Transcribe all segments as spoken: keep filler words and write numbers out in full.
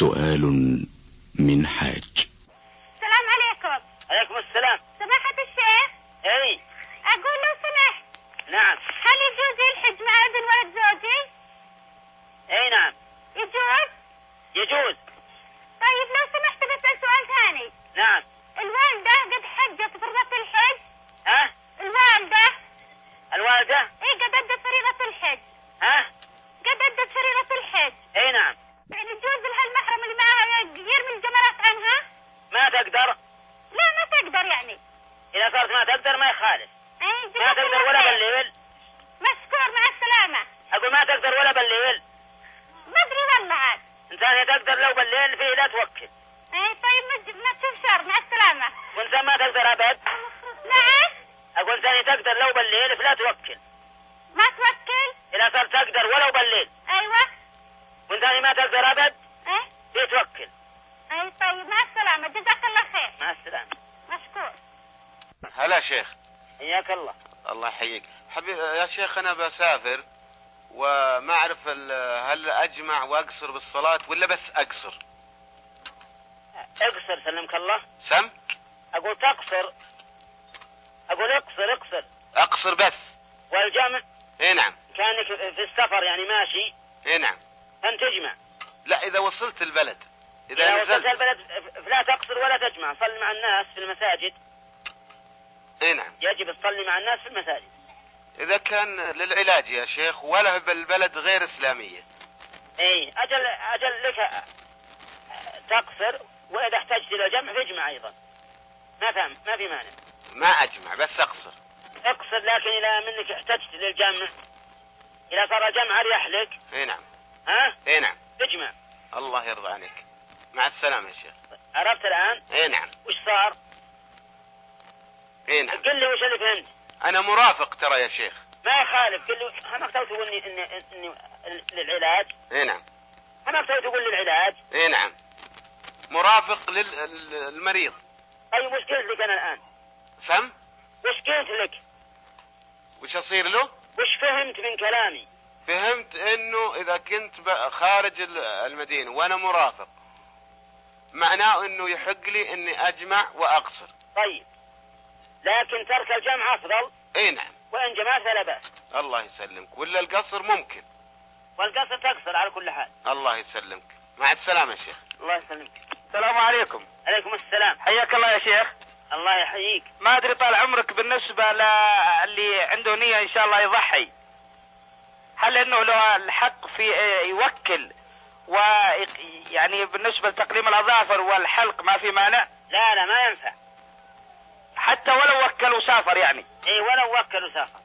سؤال من حاج. السلام عليكم. عليكم السلام. سماحة الشيخ. اي اقول لو سمحت. نعم. هل يجوز الحج مع ابن ولد زوجي؟ اي نعم يجوز. يجوز. طيب لو سمحت بسأل سؤال ثاني. نعم. الوالدة قد حجت فريضة الحج؟ ها؟ الوالدة. الوالدة؟ اي قد ادت فريضة الحج. ها؟ قد ادت فريضة الحج. اي نعم. يعني يجوز لها المحرم اللي معها يرمي الجمرات عنها؟ ما تقدر. لا ما تقدر يعني. اذا صارت ما تقدر ما يخالف. اي ما تقدر ولا بالليل. مشكور مع السلامة. اقول ما تقدر ولا بالليل. ما ادري والله عاد. انسان تقدر لو بالليل فيه لا توكل. اي طيب ما تشوف شر مع السلامة. وانسان ما تقدر ابد. نعم. اقول ثاني تقدر لو بالليل فلا توكل. ما توكل. اذا صار تقدر ولو بالليل. ايوه. وانسان ما تقدر ابد. ايه. فيه توكل. اي طيب مع السلامة جزاك الله خير. مع السلامة. مشكور. هلا شيخ. حياك الله. الله يحييك. حبيبي يا شيخ انا بسافر وما اعرف هل اجمع واقصر بالصلاة ولا بس اقصر. اقصر سلمك الله. سم. اقول تقصر. اقول اقصر اقصر. اقصر بس. والجمع. اي نعم. كانك في السفر يعني ماشي. اي نعم. أن تجمع. لا اذا وصلت البلد. اذا, إذا وصلت البلد فلا تقصر ولا تجمع. صلي مع الناس في المساجد. اي نعم. يجب تصلي مع الناس في المساجد. اذا كان للعلاج يا شيخ ولا بالبلد غير اسلامية. اي اجل اجل لك تقصر واذا احتجت الى جمع فاجمع ايضا. ما فهم ما في مانع. ما اجمع بس اقصر. اقصر لكن اذا منك احتجت للجمع اذا صار جمع اريح لك. اي نعم. ها؟ اي نعم. اجمع. الله يرضى عنك. مع السلامة يا شيخ. عرفت الان؟ اي نعم. وش صار؟ اي نعم. قل لي وش اللي فهمت. انا مرافق ترى يا شيخ. ما يخالف. قل لي انا اخترت تقول اني اني اني للعلاج. اي نعم. انا اخترت تقول للعلاج. اي نعم. مرافق للمريض. طيب وش قلت لك انا الان؟ فهم؟ وش قلت لك؟ وش اصير له؟ وش فهمت من كلامي؟ فهمت انه اذا كنت خارج المدينة وانا مرافق معناه انه يحق لي اني اجمع واقصر. طيب لكن ترك الجمع افضل. اي نعم. وان جمعت فلا باس. الله يسلمك. ولا القصر ممكن. والقصر تقصر على كل حال. الله يسلمك. مع السلامة يا شيخ. الله يسلمك. السلام عليكم. عليكم السلام. حياك الله يا شيخ. الله يحييك. ما ادري طال عمرك بالنسبة للي عنده نية ان شاء الله يضحي هل انه له الحق في يوكل ويعني بالنسبة لتقليم الاظافر والحلق ما في مانع؟ لا لا ما ينفع. حتى ولو وكل وسافر يعني. اي ولو وكل وسافر.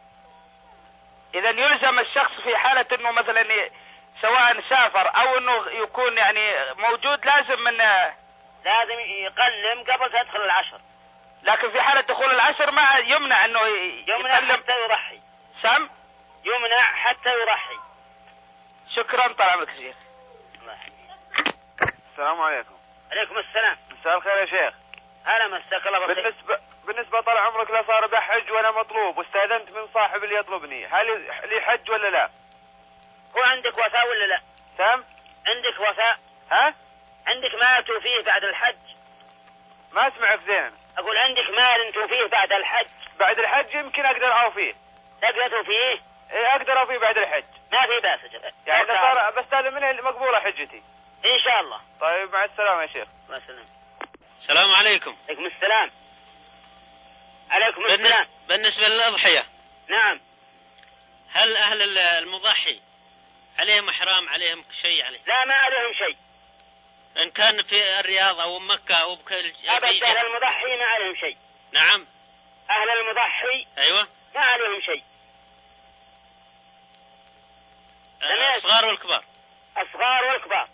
اذا يلزم الشخص في حالة انه مثلا سواء سافر او انه يكون يعني موجود لازم من لازم يقلم قبل تدخل العشر. لكن في حالة دخول العشر ما يمنع انه يمنع حتى يضحي. سم؟ يمنع حتى يضحي. شكرا طال عمرك يا شيخ. الله يحييك. السلام عليكم. عليكم السلام. مساء الخير يا شيخ. هلا مساك الله بالخير. بالنسبة بالنسبة طال عمرك لا صار بحج وانا مطلوب واستأذنت من صاحب اللي يطلبني هل لي حج ولا لا؟ هو عندك وفاء ولا لا؟ سام؟ عندك وفاء؟ ها؟ عندك مال توفيه بعد الحج؟ ما اسمعك زين. اقول عندك مال توفيه بعد الحج؟ بعد الحج يمكن اقدر اوفيه. تقدر توفيه؟ ايه اقدر اوفيه بعد الحج. ما في باس اجل. يعني اذا صار بستأذن منه مقبولة حجتي. ان شاء الله. طيب مع السلامة يا شيخ. مع السلامة. السلام عليكم. عليكم السلام. عليكم السلام. بالنسبة للأضحية. نعم. هل أهل المضحي عليهم إحرام عليهم شيء عليه؟ لا ما عليهم شيء. إن كان في الرياض أو مكة أو بكل أبد أهل المضحي ما عليهم شيء. نعم. أهل المضحي. أيوة. ما عليهم شيء. الصغار والكبار. الصغار والكبار.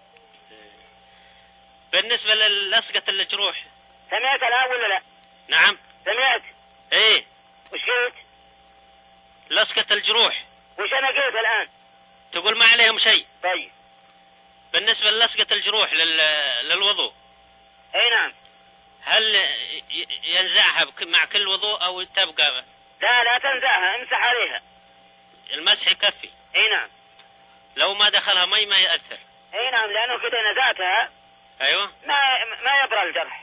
بالنسبة للصقة الجروح. سمعت الآن ولا لا؟ نعم. سمعت. ايه. وش قلت؟ لصقة الجروح. وش أنا قلت الآن؟ تقول ما عليهم شيء. طيب. بالنسبة للصقة الجروح لل... للوضوء. اي نعم. هل ينزعها مع كل وضوء او تبقى؟ لا لا تنزعها امسح عليها. المسح يكفي. اي نعم. لو ما دخلها مي ما يأثر. اي نعم، لانه كده نزعتها. ايوه. ما ما يبرى الجرح.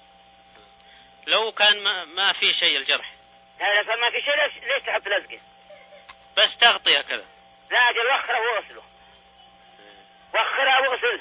لو كان ما, ما في شيء الجرح. لا لا ما في شيء، ليش ليش تحط لزقه؟ بس تغطية كذا. لا اجل وخره واغسله. وخرها واغسله.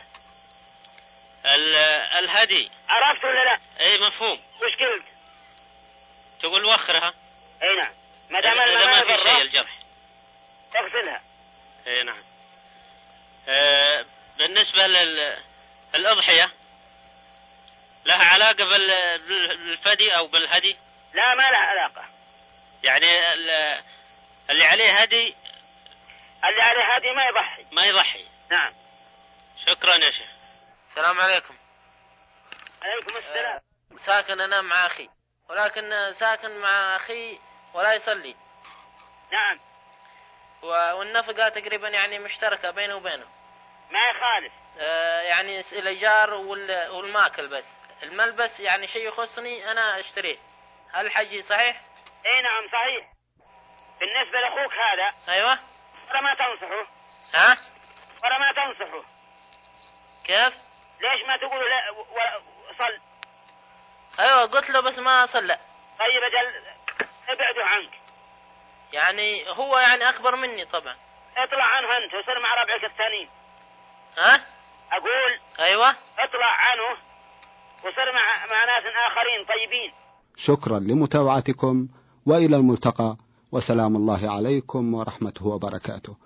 الهدي عرفت ولا لا؟ اي مفهوم. وش قلت؟ تقول وخرها. اي نعم، ما دام ما في شيء الجرح اغسلها. اي نعم. آه بالنسبة للأضحية لها علاقة بالفدي او بالهدي؟ لا ما لها علاقة. يعني اللي عليه هدي اللي عليه هدي ما يضحي. ما يضحي. نعم. شكرا يا شيخ. السلام عليكم. عليكم السلام. أه ساكن أنا مع أخي، ولكن ساكن مع أخي ولا يصلي. نعم. والنفقة تقريبا يعني مشتركة بينه وبينه. ما يخالف. أه يعني الإيجار والماكل، بس الملبس يعني شيء يخصني أنا اشتريه. هل الحجي صحيح؟ اي نعم صحيح. بالنسبة لأخوك هذا. أيوة. ولا ما تنصحه؟ ها؟ ولا ما تنصحه؟ كيف؟ ليش ما تقول لا صل؟ ايوه قلت له بس ما صلى. طيب اجل ابعده عنك. يعني هو يعني اكبر مني طبعا. اطلع عنه انت وصير مع ربعك الثانيين. ها؟ اقول ايوه اطلع عنه وصير مع مع ناس اخرين طيبين. شكرا لمتابعتكم، والى الملتقى، وسلام الله عليكم ورحمته وبركاته.